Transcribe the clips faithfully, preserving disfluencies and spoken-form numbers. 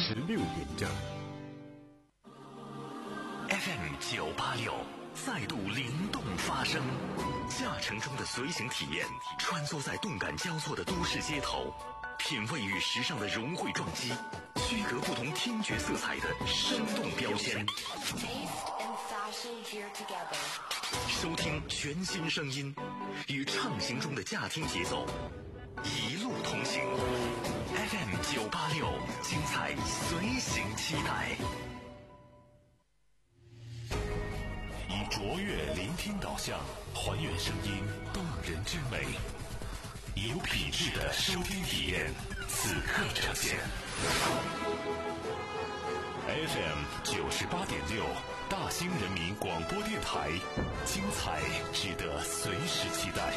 十六点整。 F M 九八六再度灵动发声，驾乘中的随行体验，穿梭在动感交错的都市街头，品味与时尚的融汇撞击，区隔不同听觉色彩的生动标签。收听全新声音，与畅行中的驾听节奏，一路同行。F M 九八六，精彩随行期待。以卓越聆听导向，还原声音动人之美，以有品质的收听体验，此刻呈现。F M 九十八点六，大兴人民广播电台，精彩值得随时期待。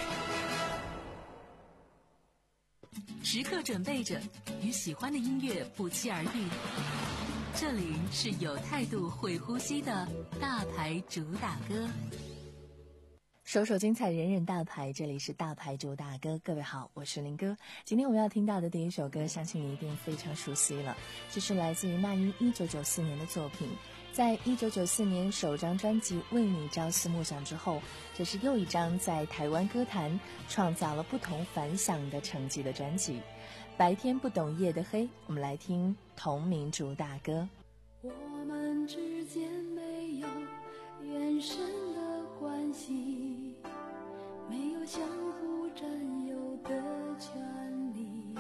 时刻准备着，与喜欢的音乐不期而遇。这里是有态度、会呼吸的大牌主打歌。 首首精彩，人人大牌，这里是大牌主打歌。各位好，我是林哥。今天我们要听到的第一首歌，相信你一定非常熟悉了，这是来自于那英一九九四年的作品。在一九九四年首张专辑《为你朝思暮想》之后，这是又一张在台湾歌坛创造了不同凡响的成绩的专辑。白天不懂夜的黑，我们来听同名主打歌。 我们之间没有眼神的关系，没有相互占有的权利，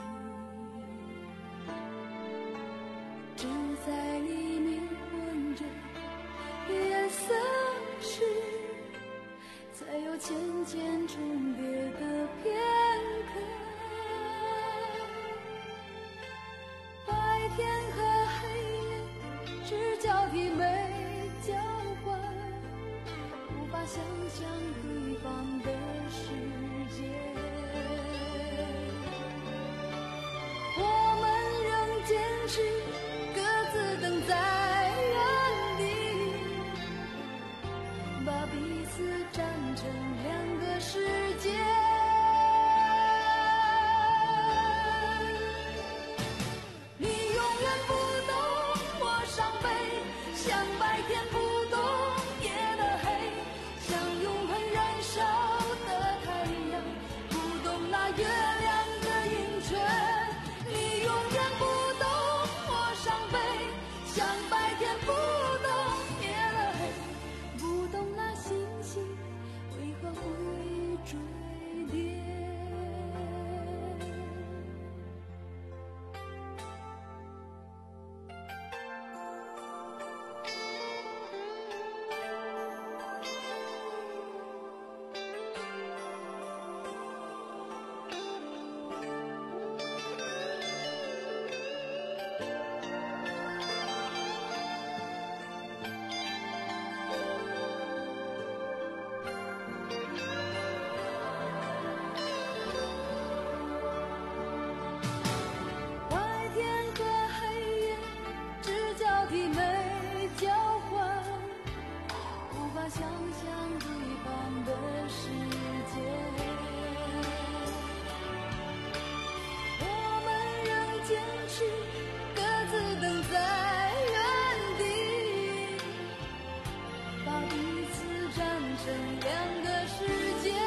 只在黎明混着夜色时，才有渐渐重叠的片刻。白天和黑夜只交替没交换，无法想象对方的世界。我们仍坚持各自等在原地，把彼此站成两个世界。像白天不懂夜的黑，像永恒燃烧的太阳，不懂那月亮的盈缺。你永远不懂我伤悲，像白天不懂夜的黑，不懂那星星为何会坠跌。想象对方的世界，我们仍坚持各自等在原地，把彼此站成两个世界。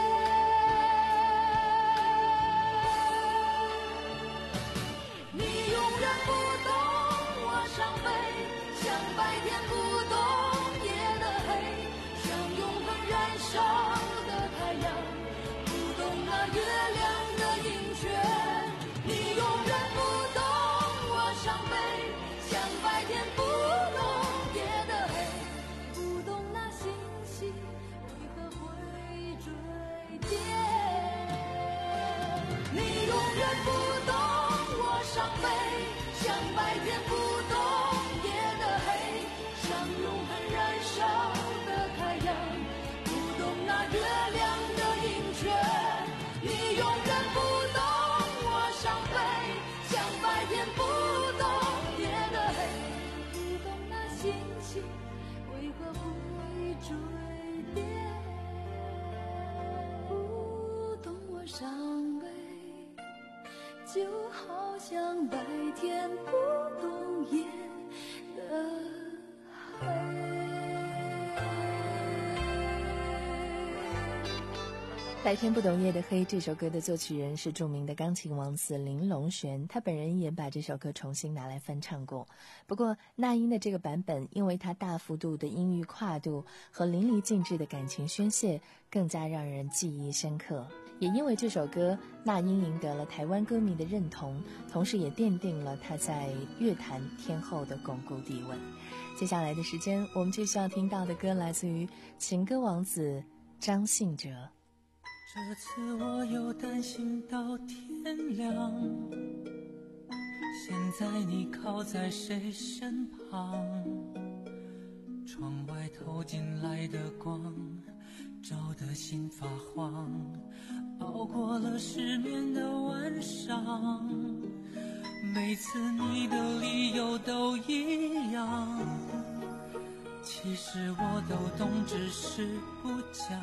你永远不懂我伤悲，像白天不懂夜的黑，燃烧的太阳，不懂那月亮的盈缺。你永远不懂我伤悲，像白天不懂夜的黑，不懂那星星为何会坠跌。你永远不懂我伤悲，像白天不懂夜的黑，像永恒燃烧的太阳，那月亮的盈缺。你永远不懂我伤悲，像白天不懂夜的黑，不懂那星星为何会坠跌。不懂我伤悲，就好像白天不懂白天不懂夜的黑这首歌的作曲人是著名的钢琴王子林龙璇，他本人也把这首歌重新拿来翻唱过。不过那英的这个版本，因为它大幅度的音域跨度和淋漓尽致的感情宣泄，更加让人记忆深刻。也因为这首歌，那英赢得了台湾歌迷的认同，同时也奠定了他在乐坛天后的巩固地位。接下来的时间，我们继续要听到的歌来自于情歌王子张信哲。 这次我又担心到天亮，现在你靠在谁身旁？窗外透进来的光，照得心发慌，熬过了失眠的晚上。每次你的理由都一样，其实我都懂，只是不讲，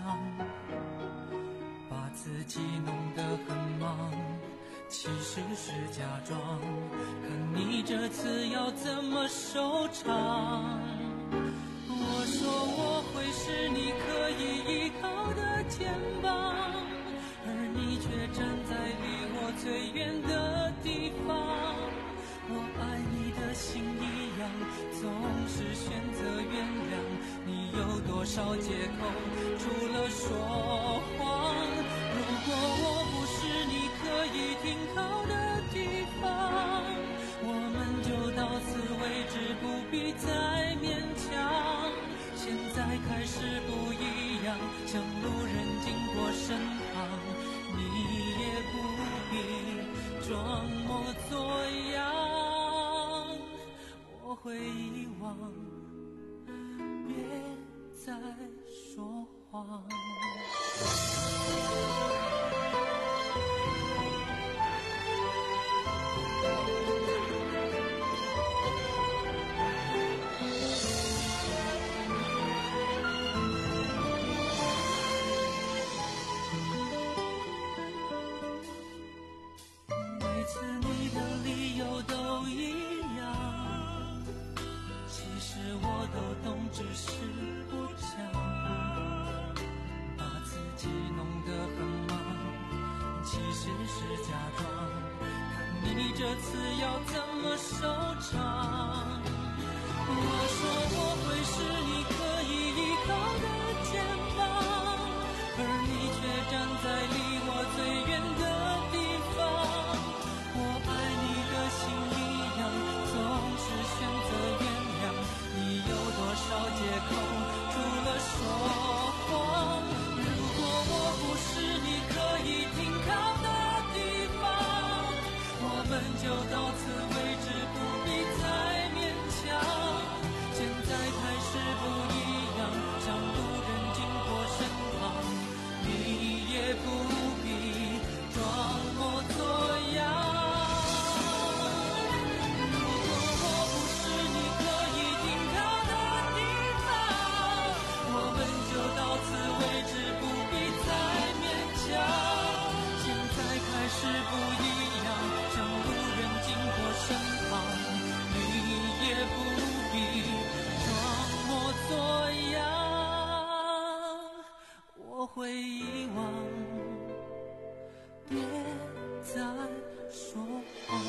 把自己弄得很忙，其实是假装，看你这次要怎么收场。我说我会是你可以依靠的肩膀，而你却站在离我最远的地方。我爱你的心一样，总是选择原谅，你有多少借口，除了说谎。如果我不是你可以停靠的地方，我们就到此为止，不必再勉强。现在开始不一样，像路人经过身旁，你也不必装模作样。我会遗忘，别再说谎。每次你的理由都一样，其实我都懂，只是不讲，把自己弄得很忙，其实是假装，看你这次要怎么收场。我说我会是你可以依靠的肩膀，而你却站在离我最远的地方。我爱你的心一样，总是选择原谅，你有多少借口，除了说谎。如果我不是你可以停靠的地方，我们就到此为止，不必再勉强。现在开始不一样，像路人经过身旁，你也不必装模作样。如果我不是你可以停靠的地方，我们就到此为止，不必再勉强。现在开始不一样，像路人经过身旁，你也不必装模作样。我会遗忘，别再说谎。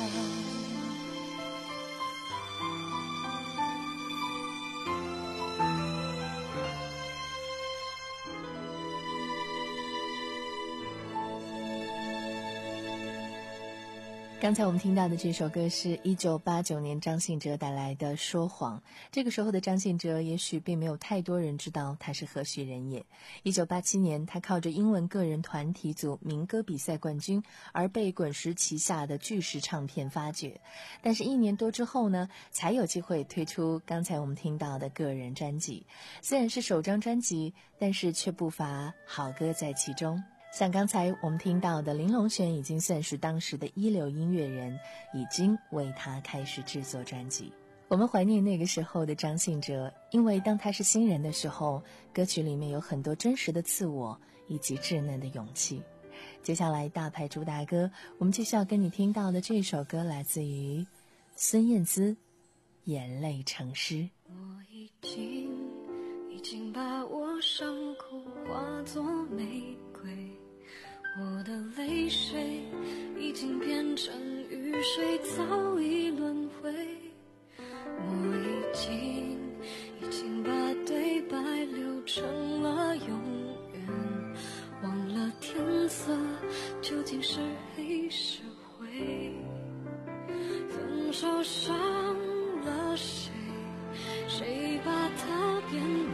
刚才我们听到的这首歌是一九八九年张信哲带来的《说谎》。这个时候的张信哲也许并没有太多人知道他是何许人也。一九八七年，他靠着英文个人团体组民歌比赛冠军而被滚石旗下的巨石唱片发掘。但是一年多之后呢，才有机会推出刚才我们听到的个人专辑。虽然是首张专辑，但是却不乏好歌在其中。像刚才我们听到的林龙璇已经算是当时的一流音乐人，已经为他开始制作专辑。我们怀念那个时候的张信哲，因为当他是新人的时候，歌曲里面有很多真实的自我以及稚嫩的勇气。接下来大牌主打歌，我们继续要跟你听到的这首歌来自于孙燕姿，眼泪成诗。 我已经已经把我伤口化作玫瑰， 我的泪水已经变成雨水，早已轮回。我已经已经把对白留成了永远，忘了天色究竟是黑是灰。分手伤了谁？谁把它变美？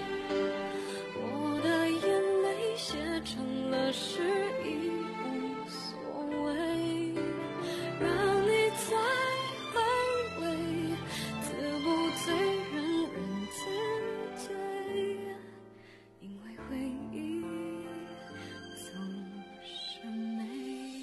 我的眼泪写成了诗，已无所谓。让你再回味，自不醉人人自醉，因为回忆总是美。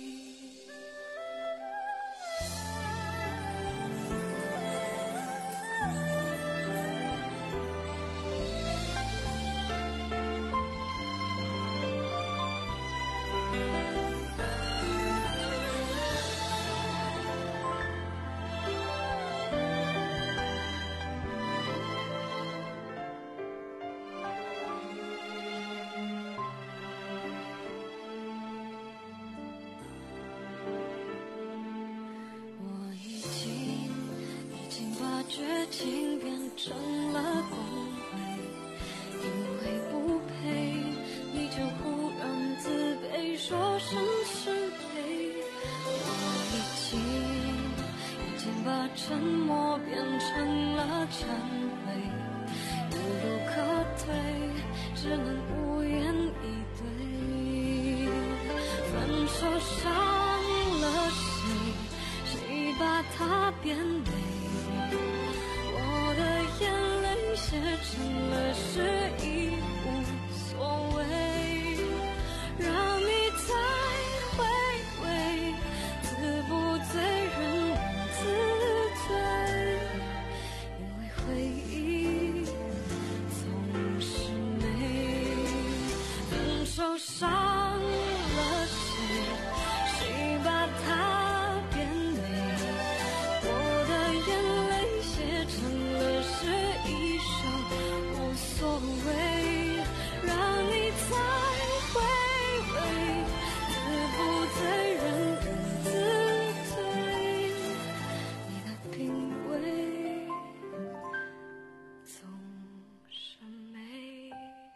我已经已经把绝情变成了恭维，因为不配你就忽然自卑，说声失陪。我已经已经把沉默变成了忏悔，无路可退，只能无言以对。分手伤了谁？谁把它变美？我的眼泪写成了诗，已无所谓。让你再回味，自不醉人人自醉，因为回忆总是美。分手伤了谁？谁把它变美？我的眼泪写成了诗，一首无所谓。让你再回味，自不醉人人自醉，你的品味总是美。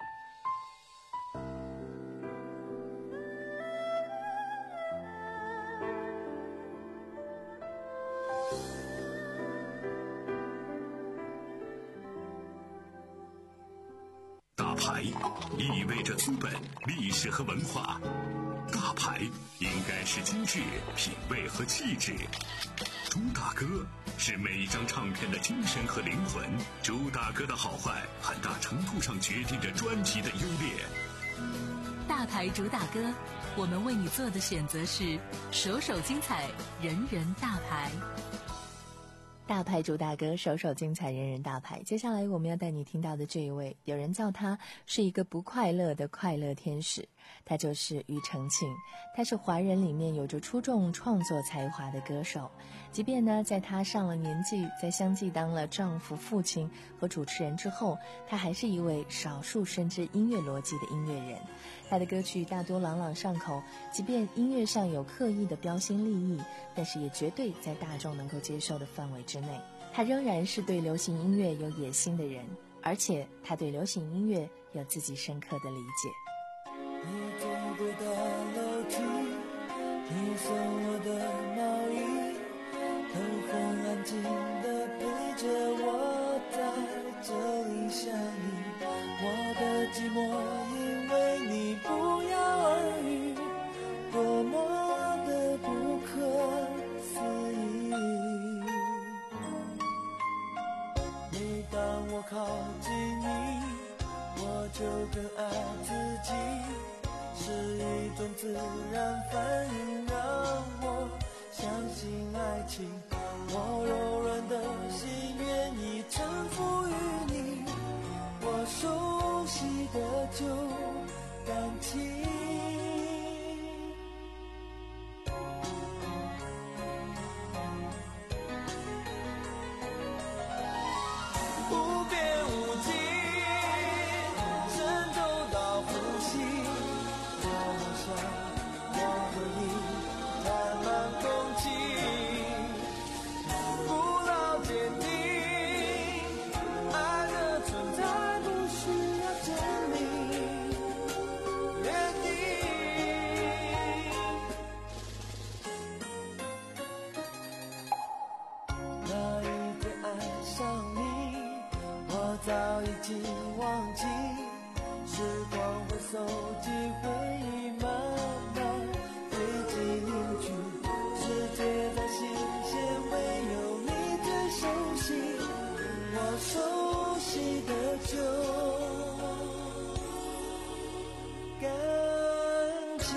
大牌意味着资本、历史和文化，大牌应该是精致、品味和气质。朱大哥是每一张唱片的精神和灵魂，朱大哥的好坏很大程度上决定着专辑的优劣。 大牌主打歌，我们为你做的选择是首首精彩，人人大牌。 大牌主打歌，首首精彩，人人大牌。接下来我们要带你听到的这一位，有人叫他是一个不快乐的快乐天使，他就是庾澄庆。他是华人里面有着出众创作才华的歌手，即便呢在他上了年纪，在相继当了丈夫、父亲和主持人之后，他还是一位少数深知音乐逻辑的音乐人。他的歌曲大多朗朗上口，即便音乐上有刻意的标新立异，但是也绝对在大众能够接受的范围之内。他仍然是对流行音乐有野心的人，而且他对流行音乐有自己深刻的理解。 你走过的楼梯，你送我的毛衣，灯很安静地陪着我在这里想你。我的寂寞因为你不药而愈，多么的不可思议。每当我靠近你，我就更爱自己，是一种自然反应让我相信爱情。我柔软的心愿意臣服于你，我熟悉的旧感情。无边无际，深重到呼吸，我好像久感情。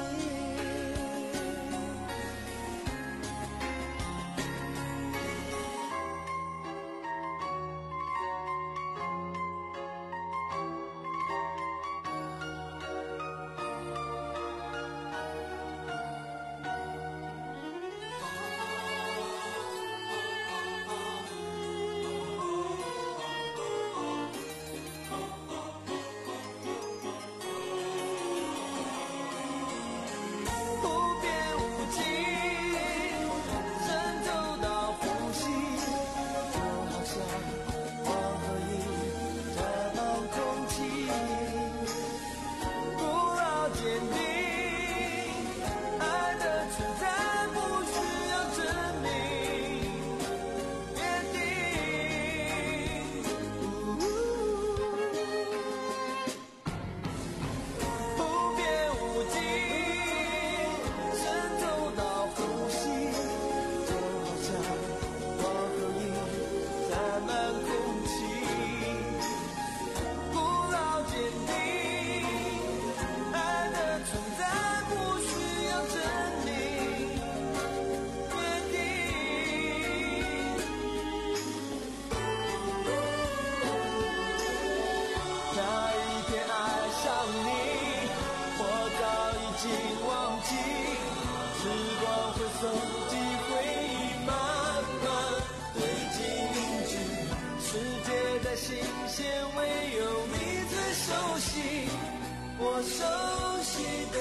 我熟悉的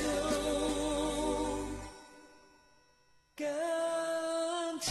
旧感情。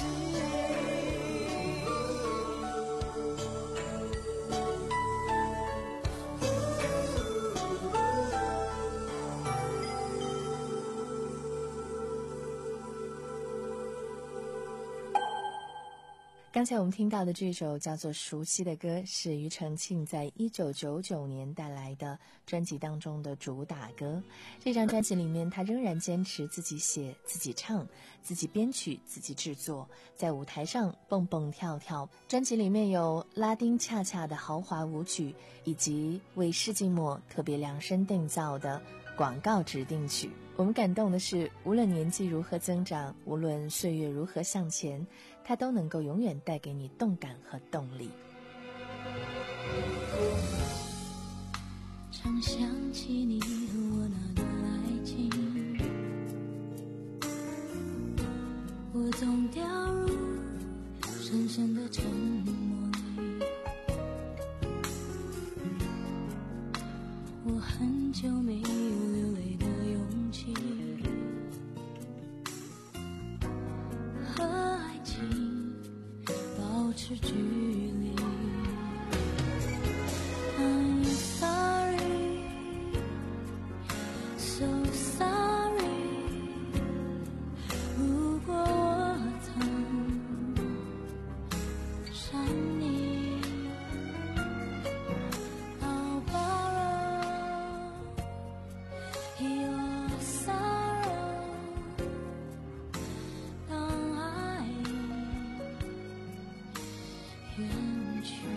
刚才我们听到的这首叫做《熟悉的歌》，是庾澄庆在一九九九年带来的专辑当中的主打歌。这张专辑里面，他仍然坚持自己写、自己唱、自己编曲、自己制作，在舞台上蹦蹦跳跳。专辑里面有拉丁恰恰的豪华舞曲，以及为世纪末特别量身定造的广告指定曲。我们感动的是，无论年纪如何增长，无论岁月如何向前，它都能够永远带给你动感和动力。 常想起你和我那段爱情，我总掉入深深的沉默里。我很久没有流泪的勇气，和爱情保持距离。I'm sorry, so sorry。如果我曾伤你，I'll borrow your sorrow。当爱远去，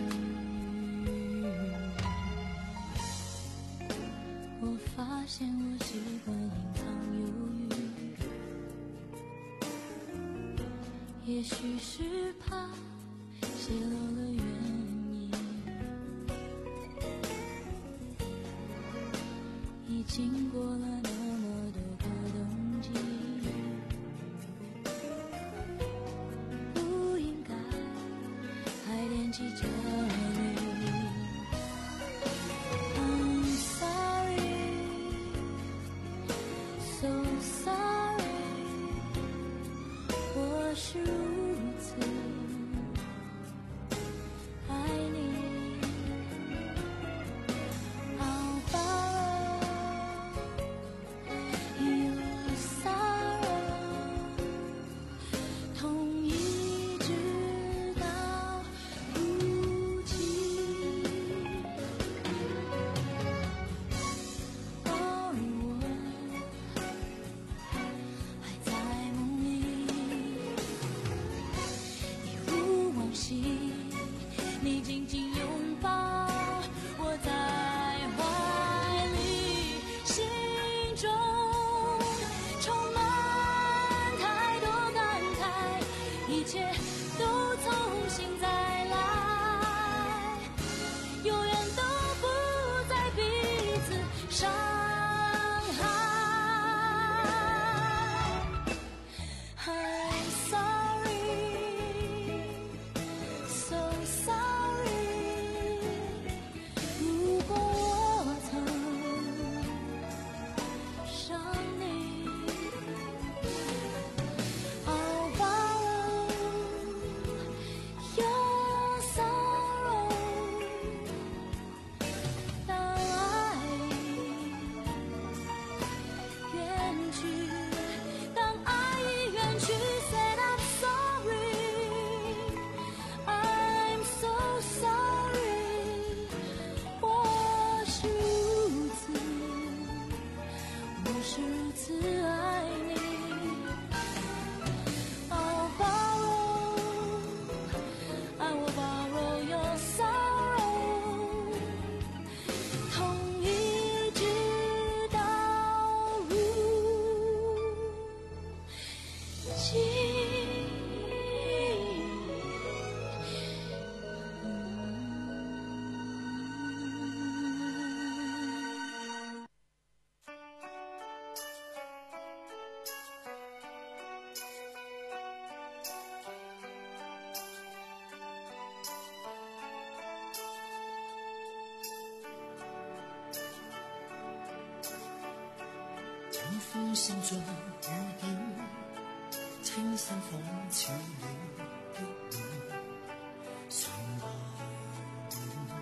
我发现我习惯隐藏犹豫，也许是怕泄露了原因，已经过了那么多个冬季，不应该还惦记着你。I'm sorry, so sorry。我是如此爱你。I'll borrow your sorrow。痛一直到哭泣。哦，我还在梦里，一如往昔，你紧紧拥抱風心像雨點，清新仿似你的臉，常懷念。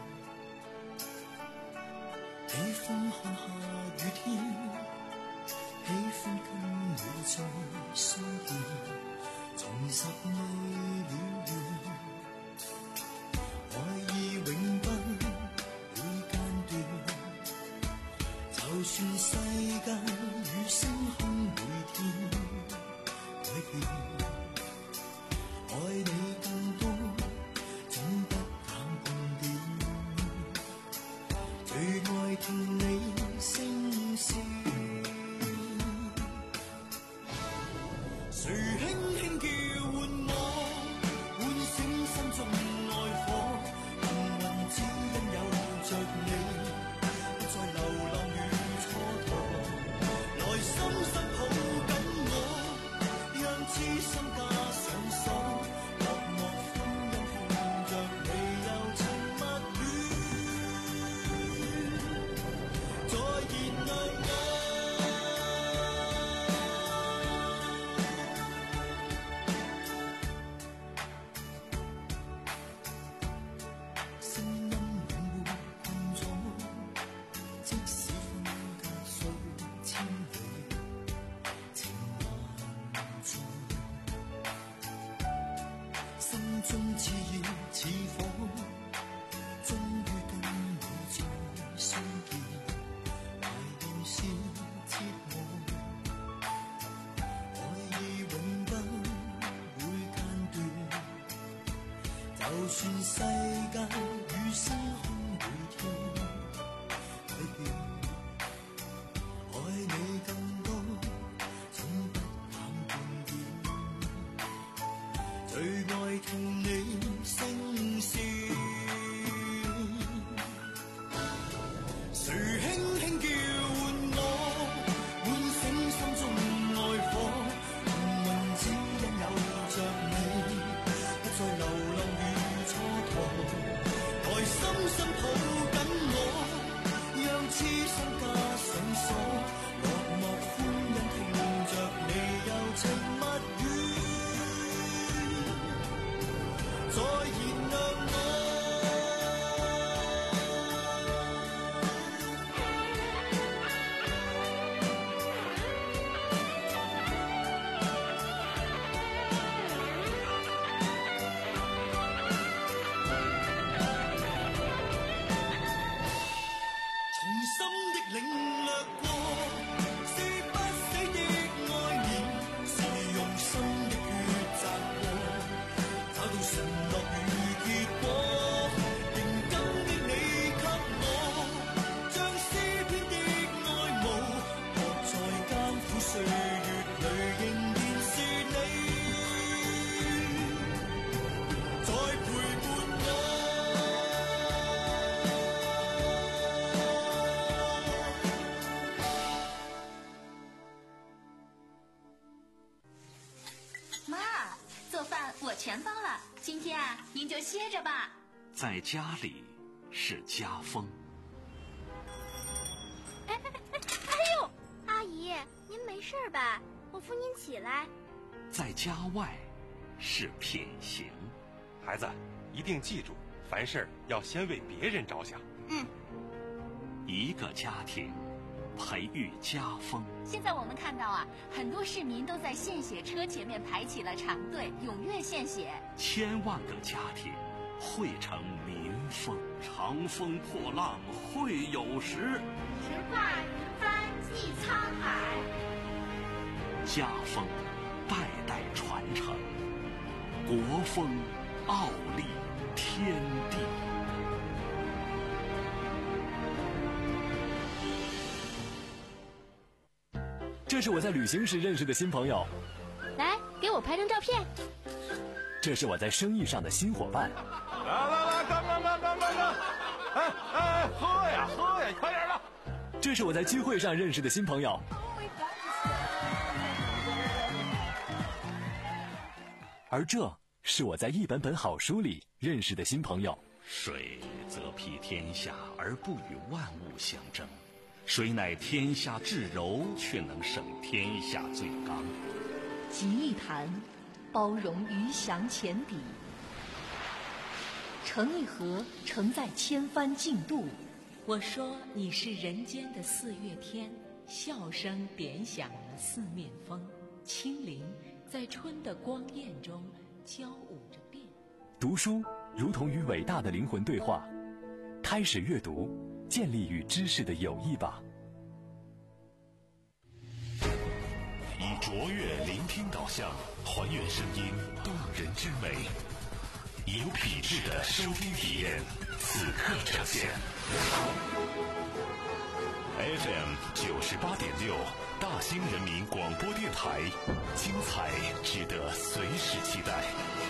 喜歡看下雨天，喜歡跟你再相見，重拾未了緣，愛意永不會間斷。就算世間與星空每天改變，愛你更多總不減半點。最愛聽你聲線，誰輕輕叫喚我，喚醒心中愛火。幸運只因有着你，不再流浪與蹉跎。來深深抱緊我，讓痴心加上鎖。默默歡欣聽着你柔情蜜語，再燃亮我。聲音永沒困阻，即使分隔數千里，情還在。心中熾熱似火，終於跟你再相見，懷念是折磨，愛意永不會間斷。就算世界與星空每天改變，愛你更多總不減半點。最愛聽你聲線，誰輕輕叫喚我，喚醒心中愛火。幸運只因有着你，不再流浪與蹉跎。來深深抱緊我，讓痴心加上鎖。默默歡欣聽着你柔情蜜語，再燃亮我。從心的領略過，是不死的愛念，是用心的抉擇過，找到承諾與結果。仍感激你給我，將詩篇的愛慕，學在艱苦歲月裏，仍然是你在陪伴我。 妈，做饭我全包了，今天啊，您就歇着吧。 在家里是家风， 哎哎哎哎呦！阿姨，您没事吧？我扶您起来。 在家外是品行。 孩子，一定记住，凡事要先为别人着想。 嗯， 一个家庭培育家风。 现在我们看到啊，很多市民都在献血车前面排起了长队，踊跃献血。 千万个家庭汇成民风，长风破浪会有时， 直挂云帆济沧海。 家风代代传承，国风傲立天地。 这是我在旅行时认识的新朋友， 来，给我拍张照片。 这是我在生意上的新伙伴。 来来来，干干干干干干！哎哎，喝呀喝呀，快点的！ 这是我在聚会上认识的新朋友。而这是我在一本本好书里认识的新朋友。 水则披天下而不与万物相争， 谁乃天下至柔，却能胜天下最刚。 集一坛，包容鱼翔浅底；盛一盒，盛在千帆竞渡。 我说你是人间的四月天，笑声点响了四面风，清灵在春的光艳中交舞着变。 读书如同与伟大的灵魂对话，开始阅读，建立与知识的友谊吧。 以卓越聆听导向，还原声音动人之美，以有品质的收听体验，此刻呈现。F M 九十八点六，大兴人民广播电台，精彩值得随时期待。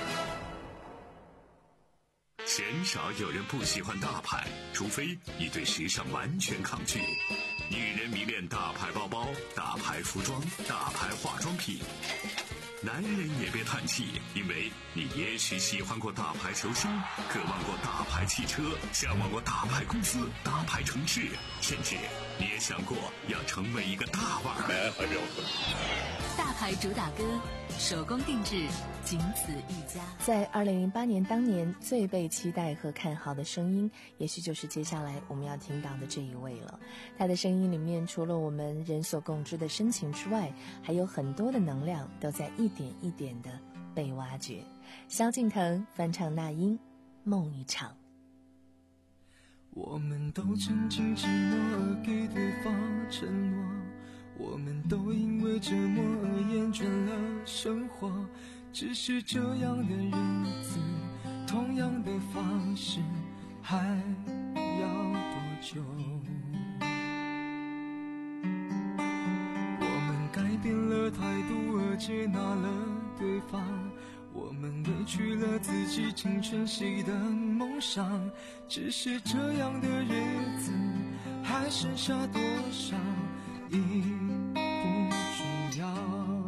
鲜少有人不喜欢大牌，除非你对时尚完全抗拒。女人迷恋大牌包包、大牌服装、大牌化妆品。男人也别叹气，因为你也许喜欢过大牌球星，渴望过大牌汽车，向往过大牌公司、大牌城市，甚至你也想过要成为一个大腕儿。 大牌主打歌，手工定制，仅此一家。 在二零零八年当年最被期待和看好的声音，也许就是接下来我们要听到的这一位了。他的声音里面除了我们人所共知的深情之外，还有很多的能量都在一点一点的被挖掘。萧敬腾翻唱那英《梦一场》。 我们都曾经寂寞而给对方承诺，我们都因为折磨而厌倦了生活，只是这样的日子，同样的方式，还要多久？我们改变了态度而接纳了对方，我们委屈了自己成全谁的梦想，只是这样的日子，还剩下多少已不重要。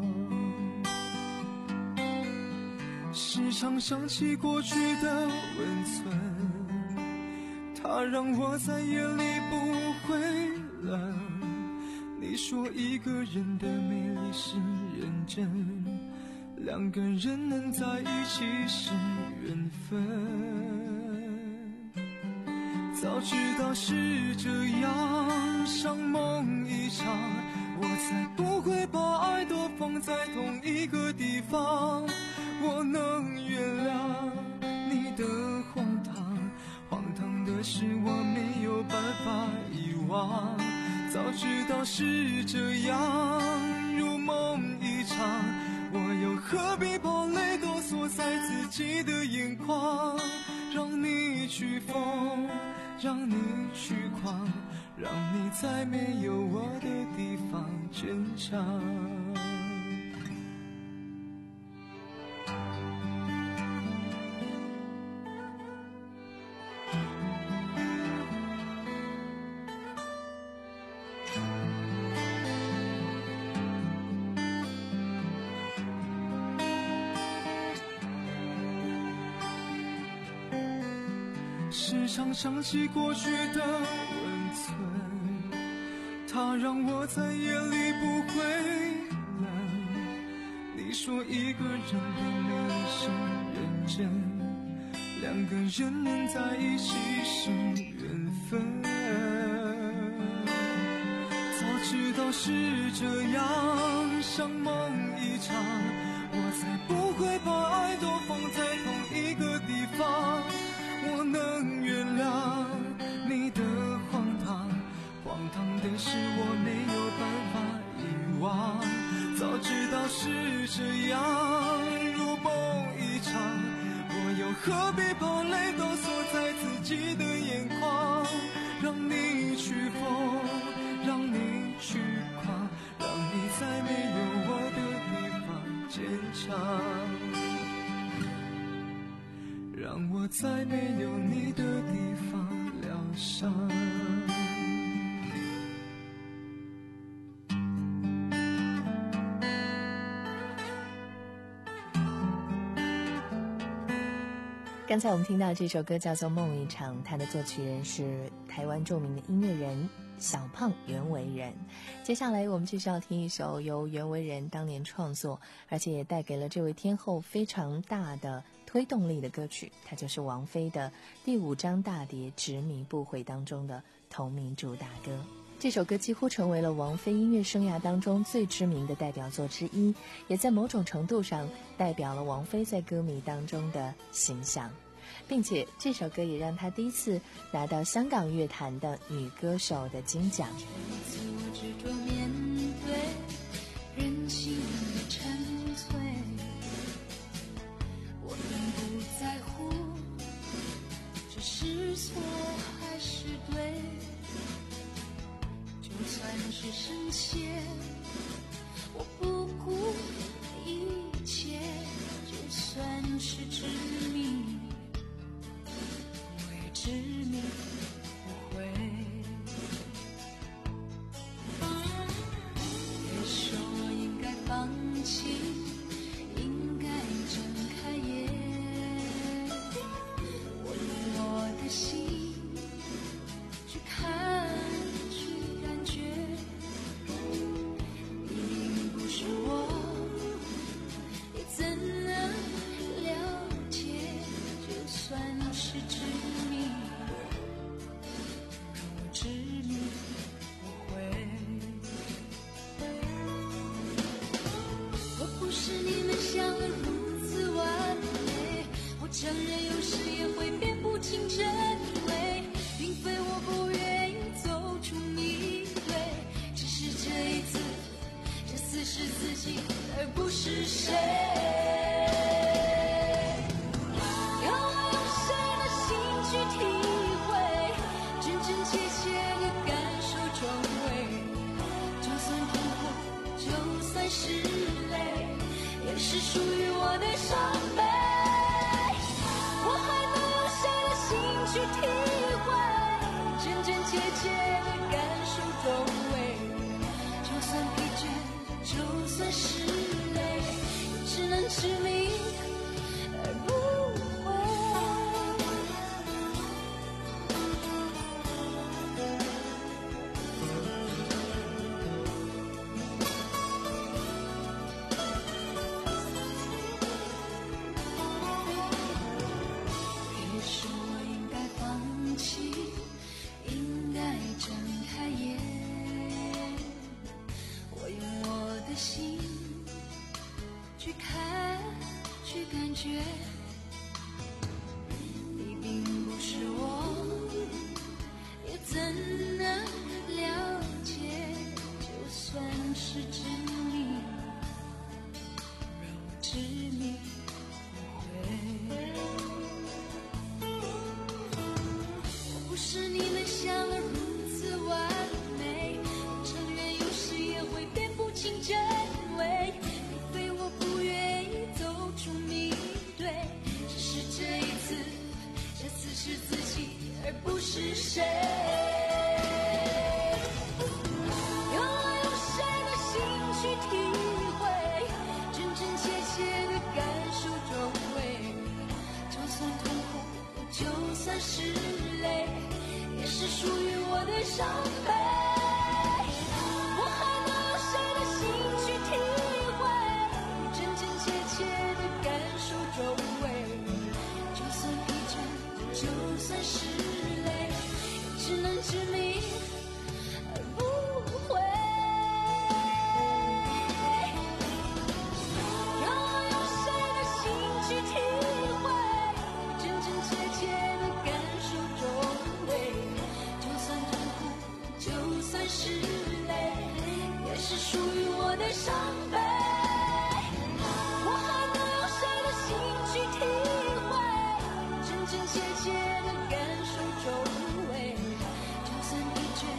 时常想起过去的温存，它让我在夜里不会冷。你说一个人的美丽是认真，两个人能在一起是缘分。早知道是这样，像梦一场，我才不会把爱都放在同一个地方。我能原谅你的荒唐，荒唐的是我没有办法遗忘。早知道是这样，如梦一场，我又何必把泪都锁在自己的眼眶？让你去疯，让你去狂，让你在没有我的地方坚强。时常想起过去的温存，它让我在夜里不会冷。你说一个人的美丽是认真，两个人能在一起是缘分。早知道是这样，像梦一场，我才不会把爱都放在同一个地方。我能原谅你的荒唐，荒唐的是我没有办法遗忘。早知道是这样，如梦一场，我又何必把泪都锁在自己的眼眶？让你去疯，让你去狂，让你在没有我的地方坚强，让我在没有你的地方疗伤。 刚才我们听到这首歌叫做《梦一场》，它的作曲人是台湾著名的音乐人小胖袁惟仁。接下来我们继续要听一首由袁惟仁当年创作，而且也带给了这位天后非常大的推动力的歌曲，它就是王菲的第五张大碟《执迷不悔》当中的同名主打歌。这首歌几乎成为了王菲音乐生涯当中最知名的代表作之一，也在某种程度上代表了王菲在歌迷当中的形象，并且这首歌也让她第一次拿到香港乐坛的女歌手的金奖。 自我执着面对人性的沉醉，我并不在乎这是错还是对，就算是深切，我不顾一切，就算是执迷，我也执迷不悔。也说我应该放弃，应该睁开眼，我用我的心去看去感觉，你并不是我，也怎能了解，就算是执迷，让我执迷不悔。我不是你们想的如此完美，我承认有时也会辨不清真伪，并非我不愿意走出迷堆，只是这一次，这次是自己而不是谁。要我用谁的心去体会，真真切切的感受周围，就算痛苦，就算是泪，也是属于我的伤悲。我还能用谁的心去体会，真真切切的感受周围，就算疲倦，就算是累，只能执迷而不悔。也许我应该放弃，应该睁开眼，我用我的心去看去感觉，你并不是我，也怎能了解，就算是执迷，让我执迷不悔。我不是你们想的如此完美，我承认有时也会辨不清真伪，并非我不愿意走出迷堆，只是这一次，这次是自己而不是谁。要我用谁的心去体会，真真切切的感受周围，就算痛苦，就算是泪，也是属于我的伤悲。我还能用谁的心去体会，真真切切的感受周围，就算疲倦，就算是累，只能执迷而不悔。让我用谁的心去体会，真真切切的感受周围，就算痛苦，就算是累，也是属于我的伤悲。我还能用谁的心去体会，真真切切的感受周围，就算疲倦，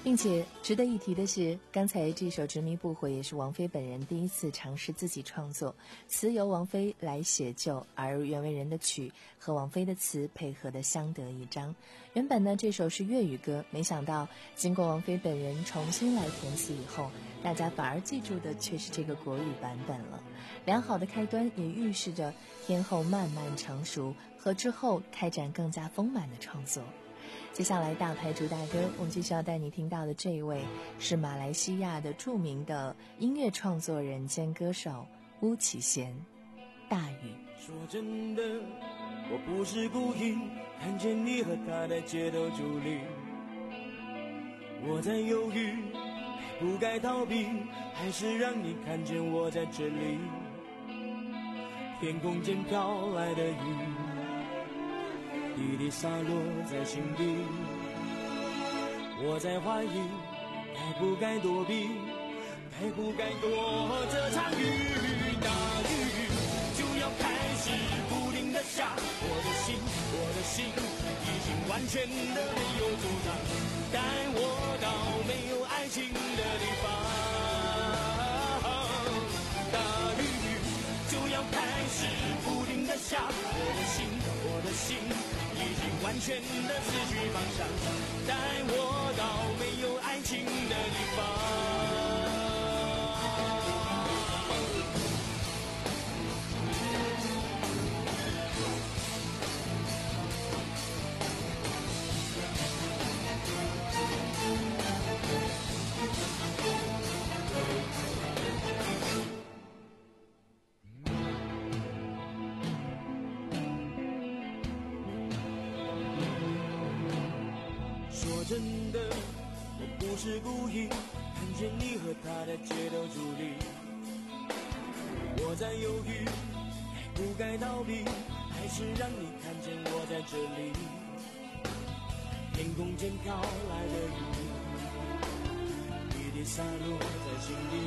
并且值得一提的是，刚才这首《执迷不悔》也是王菲本人第一次尝试自己创作，词由王菲来写就，而袁惟仁的曲和王菲的词配合的相得益彰。原本呢这首是粤语歌，没想到经过王菲本人重新来填词以后，大家反而记住的却是这个国语版本了。良好的开端也预示着天后慢慢成熟和之后开展更加丰满的创作。接下来大牌主打歌，我们继续要带你听到的这一位是马来西亚的著名的音乐创作人兼歌手巫启贤，大雨。 说真的，我不是故意看见你和他在街头伫立，我在犹豫该不该逃避，还是让你看见我在这里。天空间飘来的雨滴滴洒落在心底，我在怀疑该不该躲避，该不该躲这场雨。大雨就要开始不停地下，我的心我的心已经完全的没有阻挡，带我到没有爱情的地方。大雨就要开始不停地下，我的心我的心已经完全的失去方向，带我到没有爱情的地方。说真的，我不是故意看见你和他在街头伫立，我在犹豫该不该逃避，还是让你看见我在这里。天空间飘来的雨滴滴洒落在心底，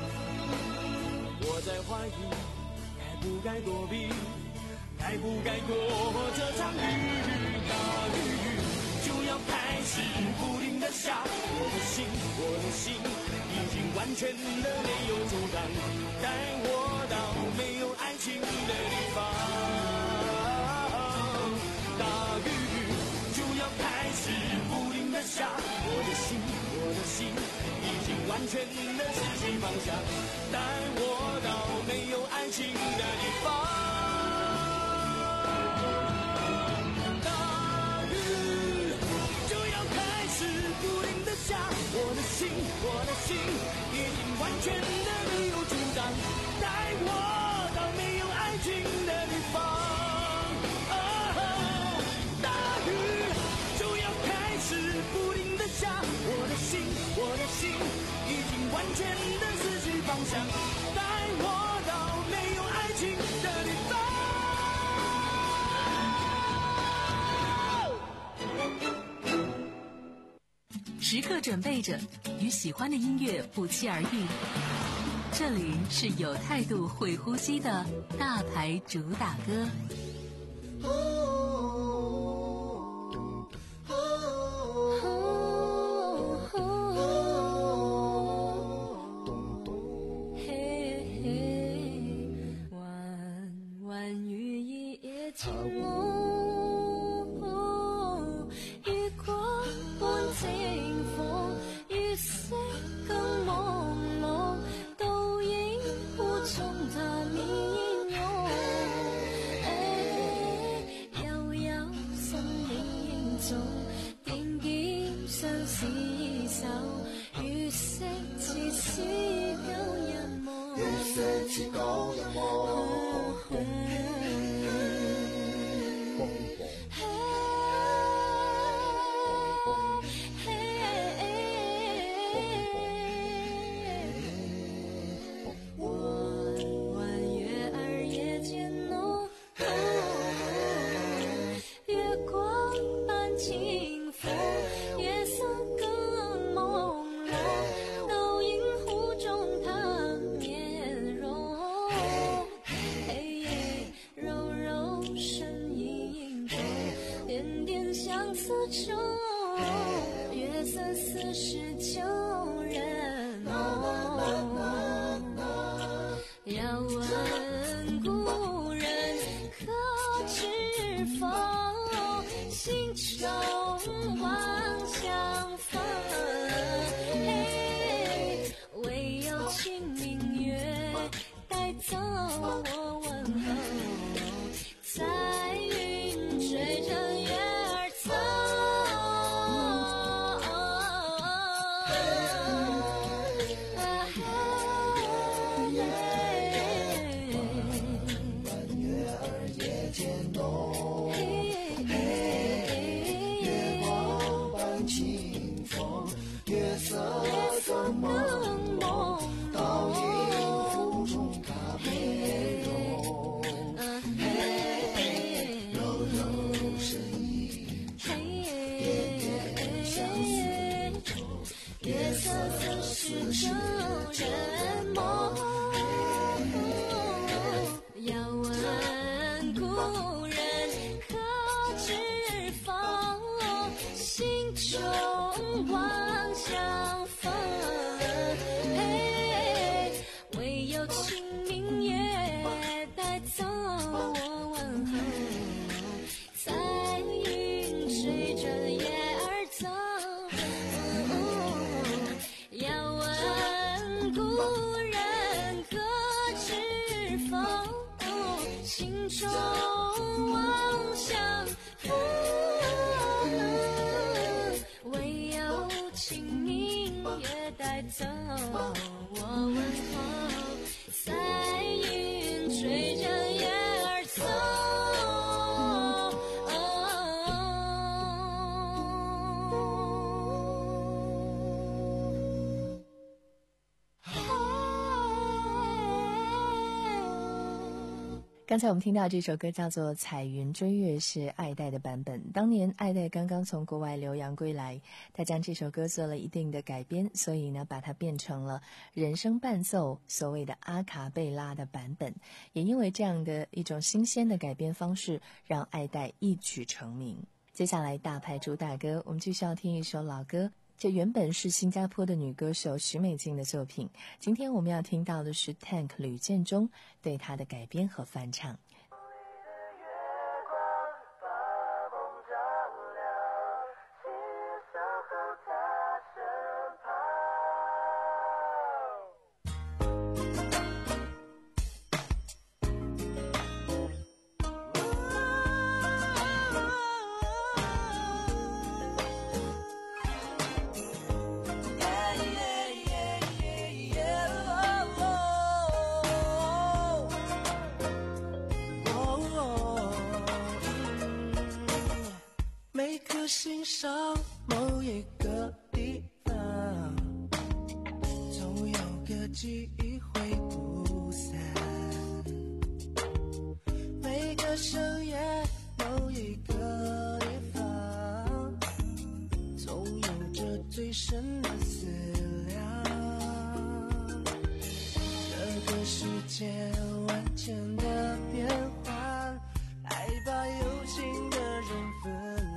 我在怀疑该不该躲避，该不该躲这场雨。大雨就要开始不停地下，我的心我的心已经完全的没有阻挡，带我到没有爱情的地方。大雨就要开始不停地下，我的心我的心已经完全的失去方向，带我到没有爱情的地方。我的心我的心已经完全的没有阻挡，带我到没有爱情的地方。哦，大雨就要开始不停地下，我的心我的心已经完全的失去方向，带我到没有爱情的地方。 时刻准备着与喜欢的音乐不期而遇，这里是有态度会呼吸的大牌主打歌。 弯弯雨一夜情浓，月光般清风，月色更朦朧，倒影湖中他面容。悠悠身影中，點點相思手，月色似是舊日夢，月色似舊日夢。 色的梦，倒映腹中咖啡浓，嘿，柔柔声音，点点相思愁，夜色曾是旧人梦。 要问故人可知否，心中望相逢。嘿，唯有清明夜带走我问候，彩云随着叶儿走。要问故人可知否，心中望相逢，唯有清明夜带走我问候，彩云追着叶儿走。 刚才我们听到这首歌叫做《彩云追月》，是爱戴的版本。当年爱戴刚刚从国外留洋归来，他将这首歌做了一定的改编，所以呢，把它变成了人声伴奏，所谓的阿卡贝拉的版本。也因为这样的一种新鲜的改编方式，让爱戴一举成名。接下来大牌主打歌，我们继续要听一首老歌。这原本是新加坡的女歌手许美静的作品，今天我们要听到的是 Tank 吕建中对她的改编和翻唱。 欣赏某一个地方，总有个记忆会不散。每个深夜，某一个地方，总有着最深的思量。这个世界万千的变幻，爱把有情的人分。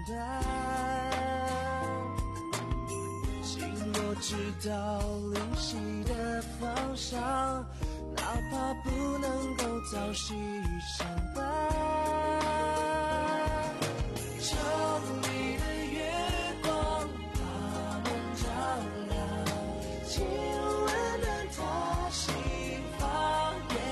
心若知道灵犀的方向，哪怕不能够早夕相伴。城里的月光把梦照亮，亲吻的他心房，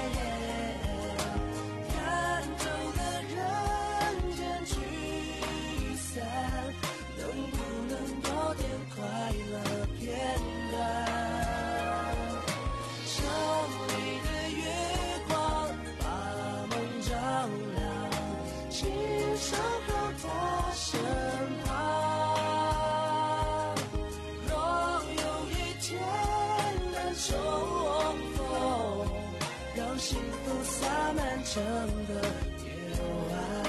看透了人间聚散，能不能多点快乐片段？城里的月光把梦照亮，请守候他身旁。若有一天能重逢，让幸福洒满整个夜晚。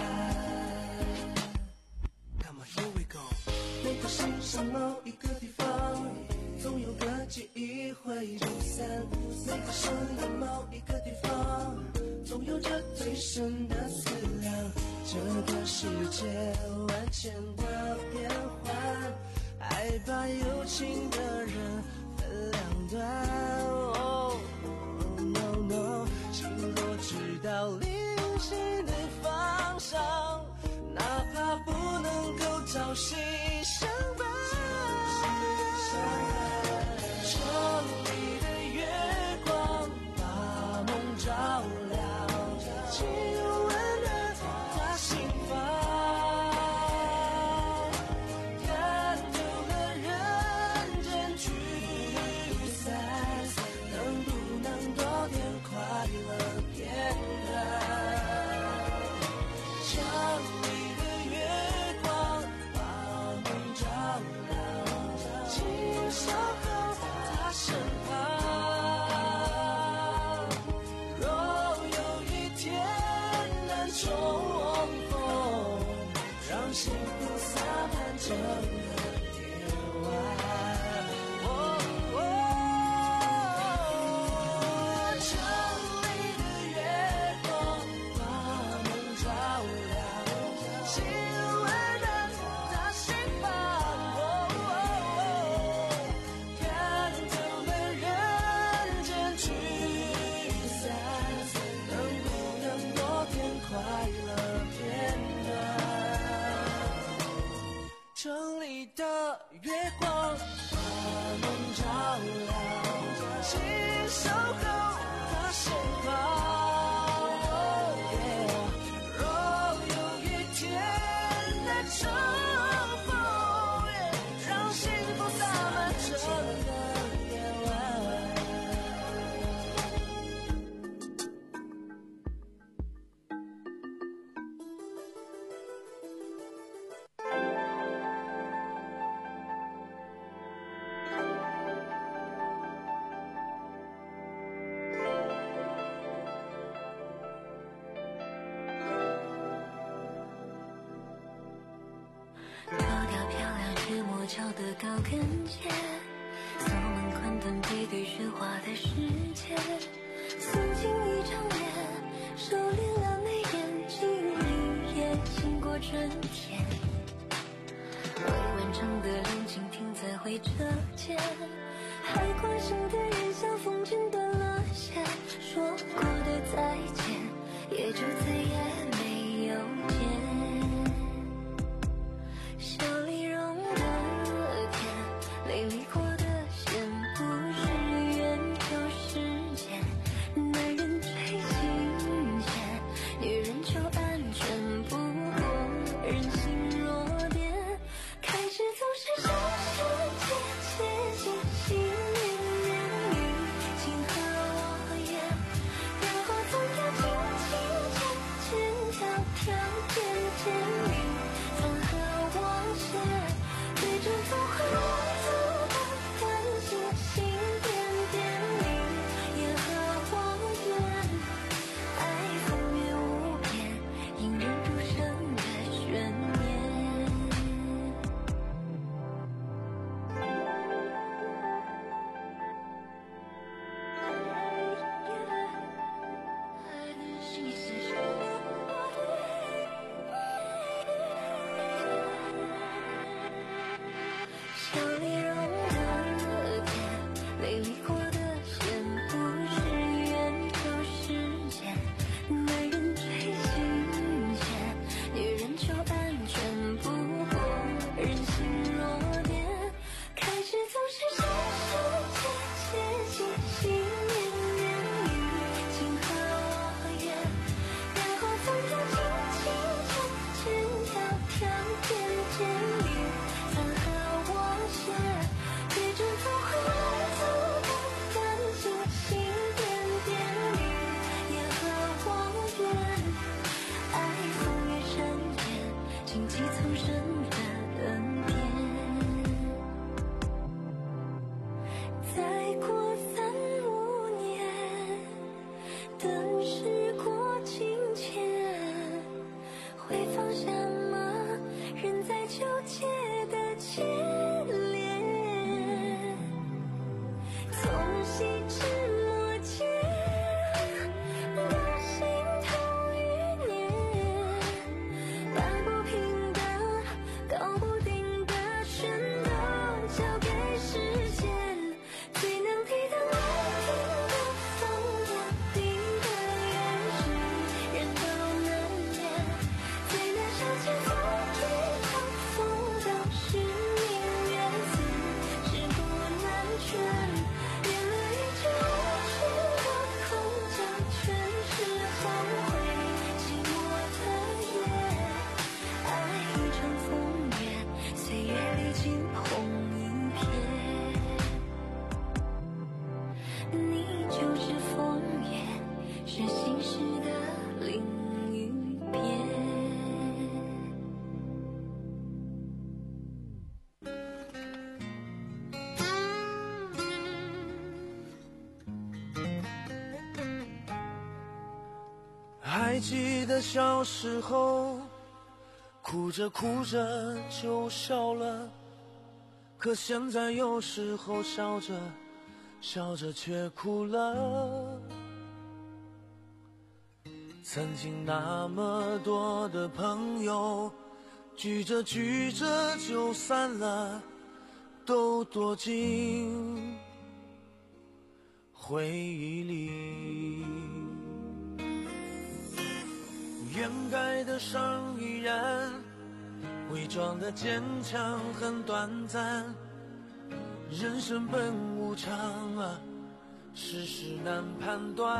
每个心上某一个地方，总有个记忆会不散。每个深夜某一个地方，总有着最深的思量。这个世界万千的变幻，爱把有情的人分两端。Oh, no, no, 心若知道灵犀的方向，哪怕不能够朝夕相伴。城里的月光把梦照亮，亲吻了他心房，看透了人间聚高跟鞋，锁门宽短背对雪花的世界，送进一张脸，收敛了眉眼，记忆里也经过春天，未完成的恋情停在回车键，还关心的人像风筝断了线，说过的再见也就再也没有见。笑里容的甜，没离过的线，不是缘就是剑。男人最新鲜，女人就安全，不过人心弱点。开始总是小世界，切近心绵绵语，请和我言，然后总要轻轻牵，千条条渐渐明，从和我写，对着总会无助的担心，心点点明，也和我愿，爱风月无边，引人入胜的悬念。笑里容的甜，没离过的线，不是缘就是剑。男人最新鲜，女人求安全，不过人心弱点。开始总是小世界，切近心绵绵语，请和我言，然后总要轻轻牵，千条条渐渐明，曾和我写，对着总会无助的担心，心点点明，也和我愿，爱风月闪电，荆棘丛生的恩典。再过三五年，等时过境迁，会放下吗？人在纠结的牵连，从细枝末节到心头余年，摆不平的搞不定的全都交给时间，最能抵挡爱情的风眼，定的原是人都难免，最难舍弃风一场风到是明月死，是不难全，圆了一句无趣的口角，全是后悔寂寞的夜，爱一场风月，岁月里惊鸿一瞥，你就是风月，是心事的另一边。 还记得小时候，哭着哭着就笑了，可现在有时候笑着笑着却哭了。曾经那么多的朋友，聚着聚着就散了，都躲进回忆里。掩盖的伤依然，伪装的坚强很短暂。人生本无常啊，世事难判断。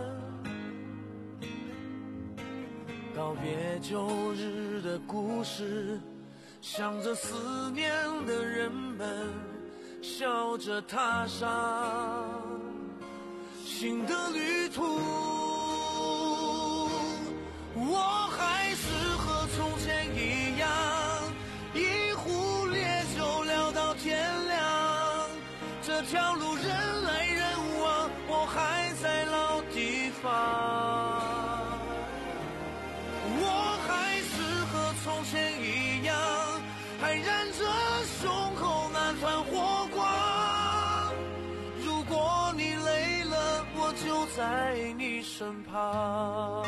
告别旧日的故事，想着思念的人们，笑着踏上新的旅途。我还是和从前一样，一壶烈酒聊到天亮。这条路人来人往，我还在老地方。我还是和从前一样，还燃着胸口那在你身旁。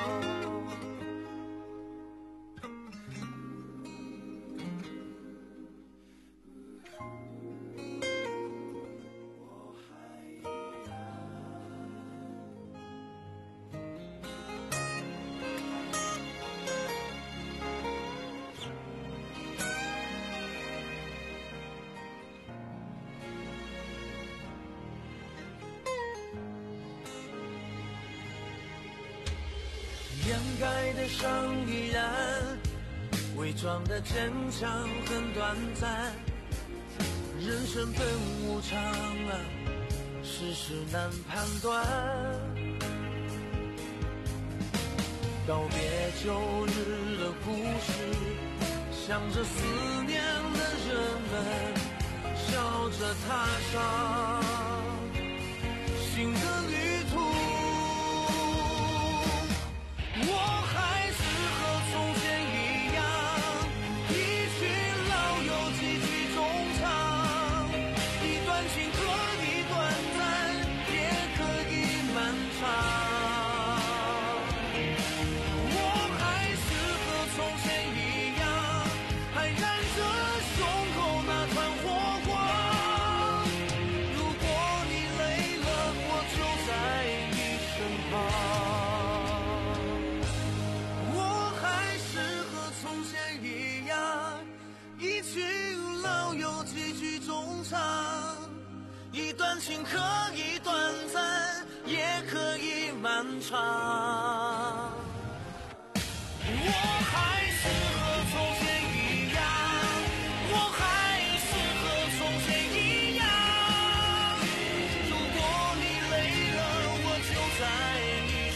掩盖的伤依然，伪装的坚强很短暂。人生本无常啊，世事难判断。告别旧日的故事，想着思念的人们，笑着踏上新的旅途。我还是和从前一样，一群老友几句衷肠，一段情可以短暂，也可以漫长。我还是和从前一样，还燃着胸口那团火光。如果你累了，我就在你身旁。一段情可以短暂，也可以漫长。我还是和从前一样，我还是和从前一样。如果你累了，我就在你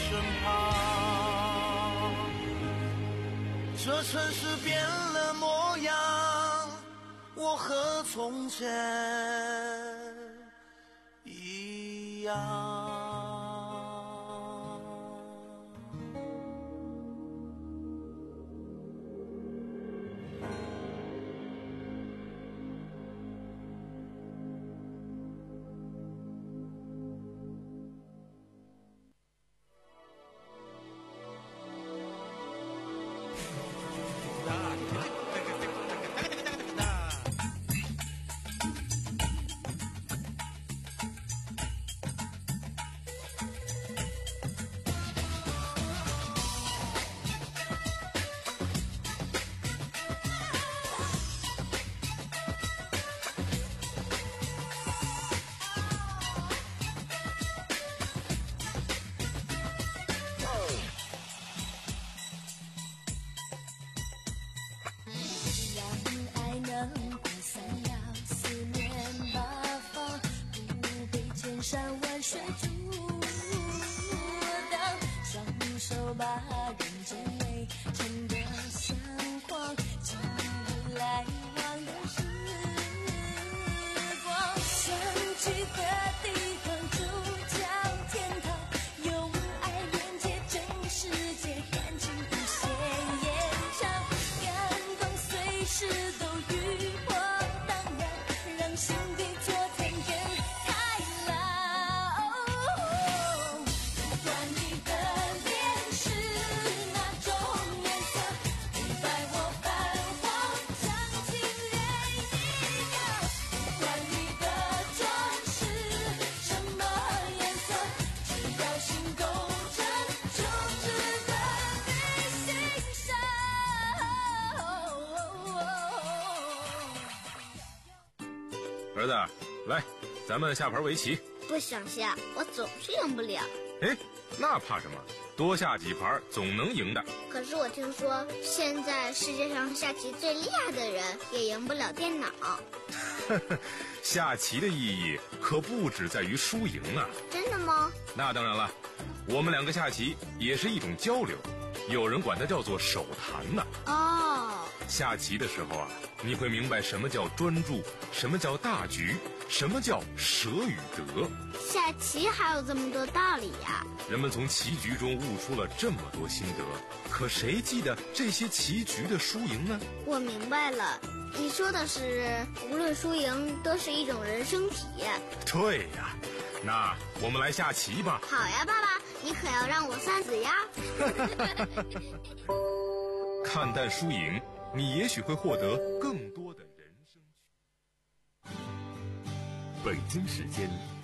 身旁。这城市变了模样，我和从前一样。 山万水阻挡，双手把人间围成个相框，记录来往的时光。相聚的地方就叫天堂，用爱连接真世界，感情无限延长，感动随时都雨波荡漾，让心底昨天更开朗。 儿子，来，咱们下盘围棋。 不想下，我总是赢不了。 哎，那怕什么？多下几盘总能赢的。 可是我听说，现在世界上下棋最厉害的人也赢不了电脑。 下棋的意义可不只在于输赢啊！ 真的吗？ 那当然了，我们两个下棋也是一种交流，有人管它叫做手谈呢。 哦， 下棋的时候啊，你会明白什么叫专注，什么叫大局，什么叫舍与得。 下棋还有这么多道理呀！ 人们从棋局中悟出了这么多心得，可谁记得这些棋局的输赢呢？ 我明白了，你说的是无论输赢都是一种人生体验。 对呀， 那我们来下棋吧。 好呀，爸爸，你可要让我算子呀。 看淡输赢，你也许会获得更多的人生。 北京时间